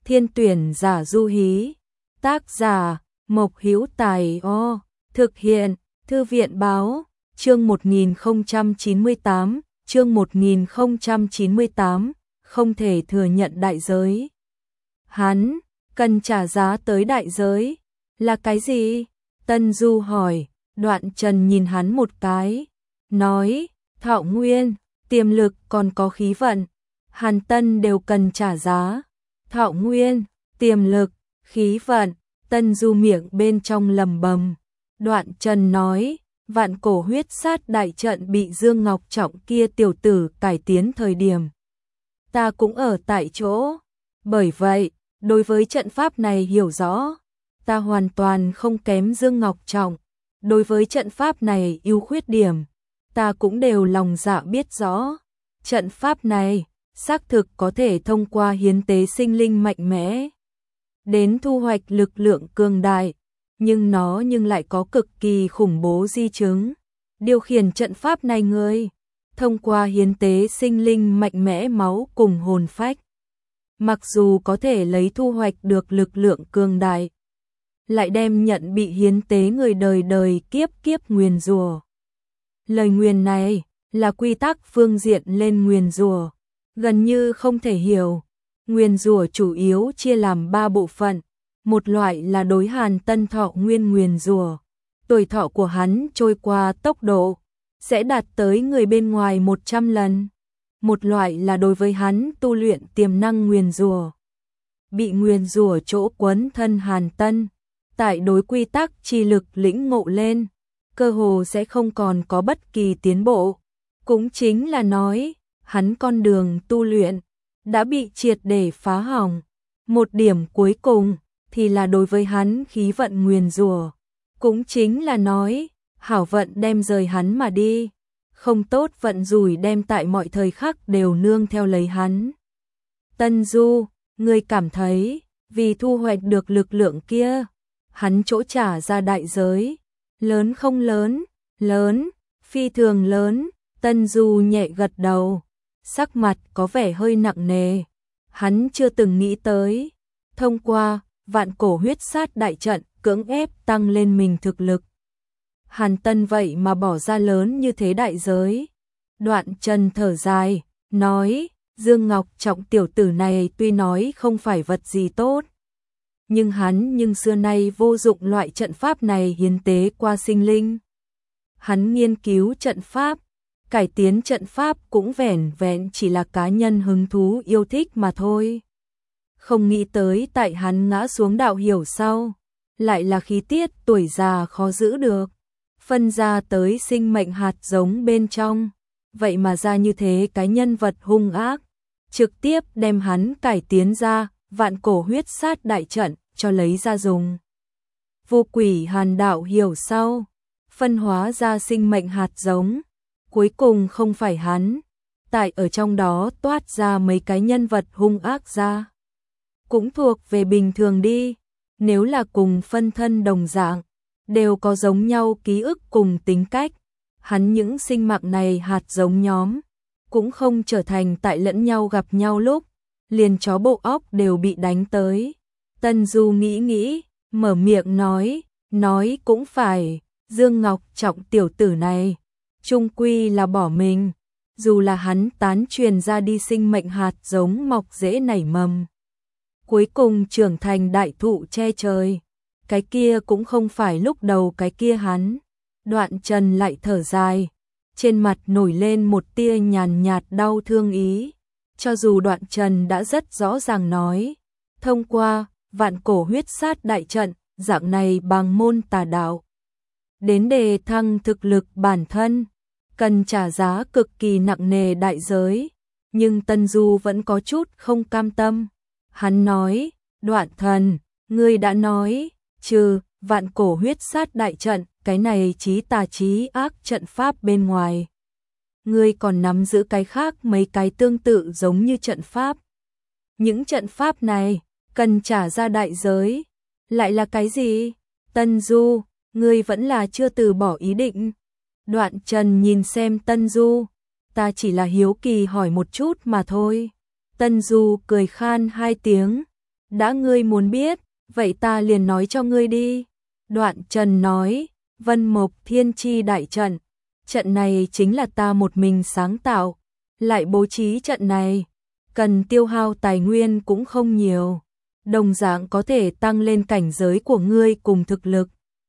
Thiên tuyển giả du hí. Tác giả Mộc Hữu Tài. Thực hiện Thư viện báo. Chương 1098, chương 1098, không thể thừa nhận đại giới. Hắn cần trả giá tới đại giới. Là cái gì? Tân Du hỏi. Đoạn Trần nhìn hắn một cái, nói, thọ nguyên, tiềm lực còn có khí vận, Hàn Tân đều cần trả giá. Thọ nguyên, tiềm lực, khí vận, Tân Du miệng bên trong lầm bầm. Đoạn Trần nói, vạn cổ huyết sát đại trận bị Dương Ngọc Trọng kia tiểu tử cải tiến thời điểm. Ta cũng ở tại chỗ. Bởi vậy, đối với trận pháp này hiểu rõ, ta hoàn toàn không kém Dương Ngọc Trọng. Đối với trận pháp này ưu khuyết điểm, ta cũng đều lòng dạ biết rõ. Trận pháp này, xác thực có thể thông qua hiến tế sinh linh mạnh mẽ, đến thu hoạch lực lượng cường đại, nhưng nó lại có cực kỳ khủng bố di chứng. Điều khiển trận pháp này người, thông qua hiến tế sinh linh mạnh mẽ máu cùng hồn phách. Mặc dù có thể lấy thu hoạch được lực lượng cường đại, lại đem nhận bị hiến tế người đời đời kiếp kiếp nguyền rủa. Lời nguyền này là quy tắc phương diện lên nguyền rủa, gần như không thể hiểu. Nguyền rủa chủ yếu chia làm 3 bộ phận. Một loại là đối Hàn Tân thọ nguyên nguyền rủa, tuổi thọ của hắn trôi qua tốc độ sẽ đạt tới người bên ngoài 100 lần. Một loại là đối với hắn tu luyện tiềm năng nguyền rủa. Bị nguyền rủa chỗ quấn thân Hàn Tân, tại đối quy tắc chi lực lĩnh ngộ lên, cơ hồ sẽ không còn có bất kỳ tiến bộ. Cũng chính là nói, hắn con đường tu luyện đã bị triệt để phá hỏng. Một điểm cuối cùng thì là đối với hắn khí vận nguyền rủa, cũng chính là nói, hảo vận đem rời hắn mà đi, không tốt vận rủi đem tại mọi thời khắc đều nương theo lấy hắn. Tân Du, ngươi cảm thấy, vì thu hoạch được lực lượng kia, hắn chỗ trả ra đại giới, lớn không lớn? Lớn, phi thường lớn. Tân Du nhẹ gật đầu, sắc mặt có vẻ hơi nặng nề. Hắn chưa từng nghĩ tới, thông qua vạn cổ huyết sát đại trận cưỡng ép tăng lên mình thực lực. Hàn Tân vậy mà bỏ ra lớn như thế đại giới. Đoạn Trần thở dài, nói, Dương Ngọc Trọng tiểu tử này tuy nói không phải vật gì tốt, nhưng xưa nay vô dụng loại trận pháp này hiến tế qua sinh linh. Hắn nghiên cứu trận pháp, cải tiến trận pháp cũng vẻn vẹn chỉ là cá nhân hứng thú yêu thích mà thôi. Không nghĩ tới tại hắn ngã xuống đạo hiểu sau, lại là khí tiết tuổi già khó giữ được, phân ra tới sinh mệnh hạt giống bên trong, vậy mà ra như thế cái nhân vật hung ác, trực tiếp đem hắn cải tiến ra vạn cổ huyết sát đại trận cho lấy ra dùng. Vô quỷ Hàn đạo hiểu sau, phân hóa ra sinh mệnh hạt giống, cuối cùng không phải hắn, tại ở trong đó toát ra mấy cái nhân vật hung ác ra. Cũng thuộc về bình thường đi, nếu là cùng phân thân đồng dạng, đều có giống nhau ký ức cùng tính cách, hắn những sinh mạng này hạt giống nhóm, cũng không trở thành tại lẫn nhau gặp nhau lúc, liền chó bộ óc đều bị đánh tới. Tân Du nghĩ, mở miệng nói cũng phải, Dương Ngọc Trọng tiểu tử này, chung quy là bỏ mình, dù là hắn tán truyền ra đi sinh mệnh hạt giống mọc rễ nảy mầm, cuối cùng trưởng thành đại thụ che trời, cái kia cũng không phải lúc đầu cái kia hắn. Đoạn Trần lại thở dài, trên mặt nổi lên một tia nhàn nhạt đau thương ý, cho dù Đoạn Trần đã rất rõ ràng nói, thông qua vạn cổ huyết sát đại trận, dạng này bằng môn tà đạo, đến đề thăng thực lực bản thân, cần trả giá cực kỳ nặng nề đại giới, nhưng Tân Du vẫn có chút không cam tâm. Hắn nói, Đoạn thần, ngươi đã nói, trừ vạn cổ huyết sát đại trận, cái này chí tà chí ác trận pháp bên ngoài, ngươi còn nắm giữ cái khác mấy cái tương tự giống như trận pháp. Những trận pháp này cần trả ra đại giới, lại là cái gì? Tân Du, ngươi vẫn là chưa từ bỏ ý định. Đoạn Trần nhìn xem Tân Du, ta chỉ là hiếu kỳ hỏi một chút mà thôi. Tân Du cười khan 2 tiếng, Đã ngươi muốn biết, vậy ta liền nói cho ngươi đi. Đoạn Trần nói, Vân Mộc Thiên Chi đại trận. Trận này chính là ta một mình sáng tạo, lại bố trí trận này, cần tiêu hao tài nguyên cũng không nhiều, đồng dạng có thể tăng lên cảnh giới của ngươi cùng thực lực,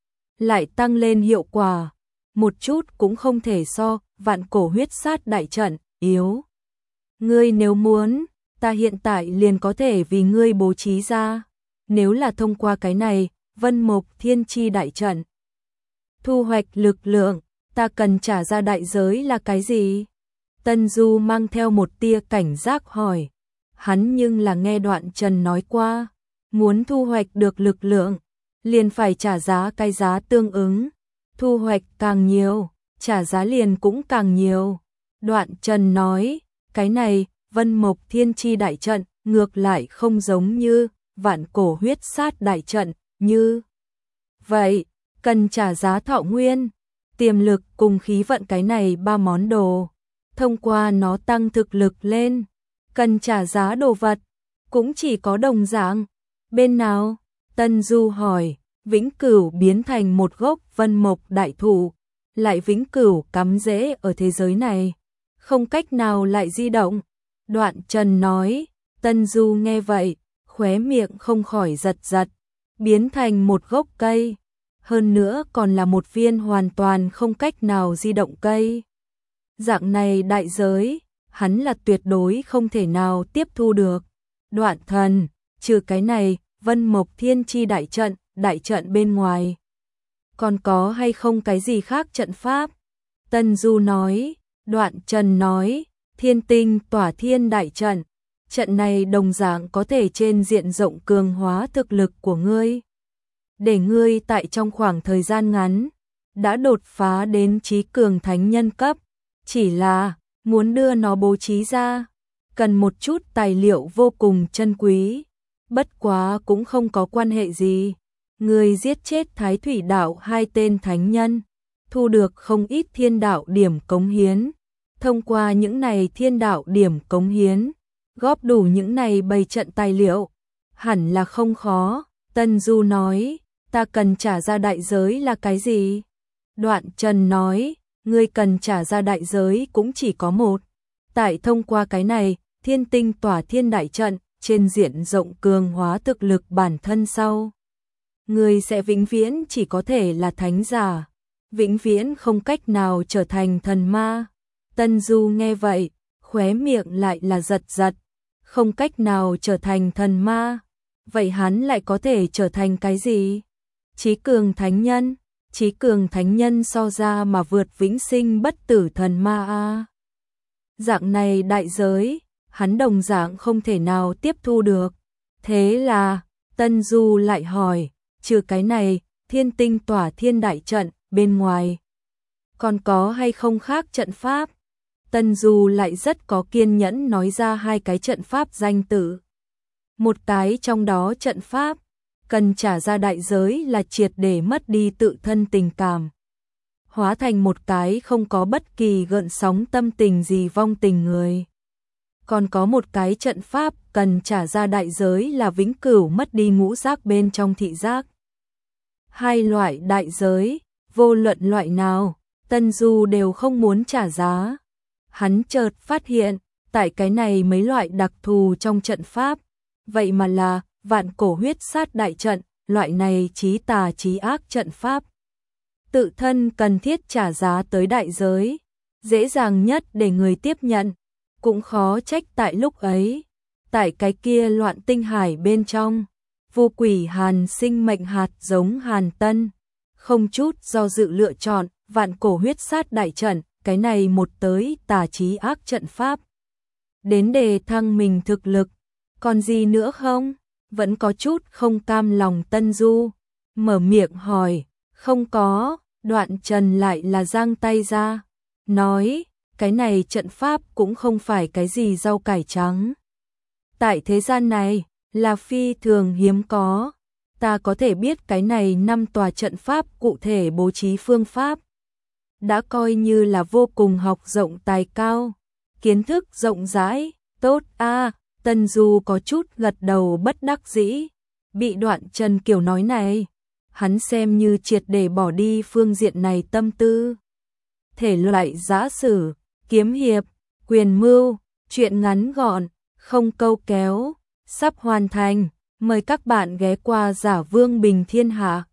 lại tăng lên hiệu quả, một chút cũng không thể so vạn cổ huyết sát đại trận yếu. Ngươi nếu muốn, ta hiện tại liền có thể vì ngươi bố trí ra, nếu là thông qua cái này, Vân Mộc Thiên Chi đại trận, thu hoạch lực lượng, ta cần trả ra đại giới là cái gì? Tân Du mang theo một tia cảnh giác hỏi. Hắn nhưng là nghe Đoạn Trần nói qua, muốn thu hoạch được lực lượng, liền phải trả giá cái giá tương ứng, thu hoạch càng nhiều, trả giá liền cũng càng nhiều. Đoạn Trần nói, cái này, Vân Mộc Thiên Chi đại trận, ngược lại không giống như vạn cổ huyết sát đại trận, như vậy, cần trả giá thọ nguyên, tiềm lực cùng khí vận cái này ba món đồ. Thông qua nó tăng thực lực lên, cần trả giá đồ vật, cũng chỉ có đồng dạng. Bên nào? Tân Du hỏi, vĩnh cửu biến thành một gốc vân mộc đại thụ, lại vĩnh cửu cắm rễ ở thế giới này, không cách nào lại di động. Đoạn Trần nói, Tân Du nghe vậy, khóe miệng không khỏi giật giật, biến thành một gốc cây, hơn nữa còn là một viên hoàn toàn không cách nào di động cây. Dạng này đại giới, hắn là tuyệt đối không thể nào tiếp thu được. Đoạn Thần, trừ cái này, Vân Mộc Thiên Chi đại trận bên ngoài, còn có hay không cái gì khác trận pháp? Tân Du nói. Đoạn Trần nói, Thiên Tinh Tỏa Thiên đại trận, trận này đồng dạng có thể trên diện rộng cường hóa thực lực của ngươi, để ngươi tại trong khoảng thời gian ngắn đã đột phá đến trí cường thánh nhân cấp. Chỉ là muốn đưa nó bố trí ra, cần một chút tài liệu vô cùng chân quý, bất quá cũng không có quan hệ gì. Ngươi giết chết Thái Thủy Đạo 2 tên thánh nhân, thu được không ít thiên đạo điểm cống hiến. Thông qua những này thiên đạo điểm cống hiến, góp đủ những này bày trận tài liệu, hẳn là không khó. Tân Du nói, ta cần trả ra đại giới là cái gì? Đoạn Trần nói, ngươi cần trả ra đại giới cũng chỉ có một. Tại thông qua cái này, Thiên Tinh Tỏa Thiên đại trận, trên diện rộng cường hóa thực lực bản thân sau, ngươi sẽ vĩnh viễn chỉ có thể là thánh giả, vĩnh viễn không cách nào trở thành thần ma. Tân Du nghe vậy, khóe miệng lại là giật giật, không cách nào trở thành thần ma, vậy hắn lại có thể trở thành cái gì? Chí cường thánh nhân, chí cường thánh nhân so ra mà vượt vĩnh sinh bất tử thần ma a. Dạng này đại giới, hắn đồng dạng không thể nào tiếp thu được. Thế là, Tân Du lại hỏi, trừ cái này, Thiên Tinh Tỏa Thiên đại trận bên ngoài, còn có hay không khác trận pháp? Tân Du lại rất có kiên nhẫn nói ra 2 cái trận pháp danh tự. Một cái trong đó trận pháp, cần trả ra đại giới là triệt để mất đi tự thân tình cảm, hóa thành một cái không có bất kỳ gợn sóng tâm tình gì vong tình người. Còn có một cái trận pháp cần trả ra đại giới là vĩnh cửu mất đi ngũ giác bên trong thị giác. 2 loại đại giới, vô luận loại nào, Tân Du đều không muốn trả giá. Hắn chợt phát hiện, tại cái này mấy loại đặc thù trong trận pháp, vậy mà là vạn cổ huyết sát đại trận, loại này chí tà chí ác trận pháp. Tự thân cần thiết trả giá tới đại giới, dễ dàng nhất để người tiếp nhận, cũng khó trách tại lúc ấy, tại cái kia loạn tinh hải bên trong, vô quỷ Hàn sinh mệnh hạt giống Hàn Tân, không chút do dự lựa chọn vạn cổ huyết sát đại trận, cái này một tới tà chí ác trận pháp. Đến đề thăng mình thực lực, còn gì nữa không? Vẫn có chút không cam lòng. Tân Du mở miệng hỏi, không có. Đoạn Trần lại là giang tay ra, nói, cái này trận pháp cũng không phải cái gì rau cải trắng. Tại thế gian này, là phi thường hiếm có, ta có thể biết cái này 5 tòa trận pháp cụ thể bố trí phương pháp. Đã coi như là vô cùng học rộng tài cao, kiến thức rộng rãi, tốt a. Tần Du có chút gật đầu bất đắc dĩ, bị Đoạn Trần Kiều nói này, hắn xem như triệt để bỏ đi phương diện này tâm tư. Thể loại giã sử, kiếm hiệp, quyền mưu, truyện ngắn gọn, không câu kéo, sắp hoàn thành, mời các bạn ghé qua Giả Vương Bình Thiên Hạ.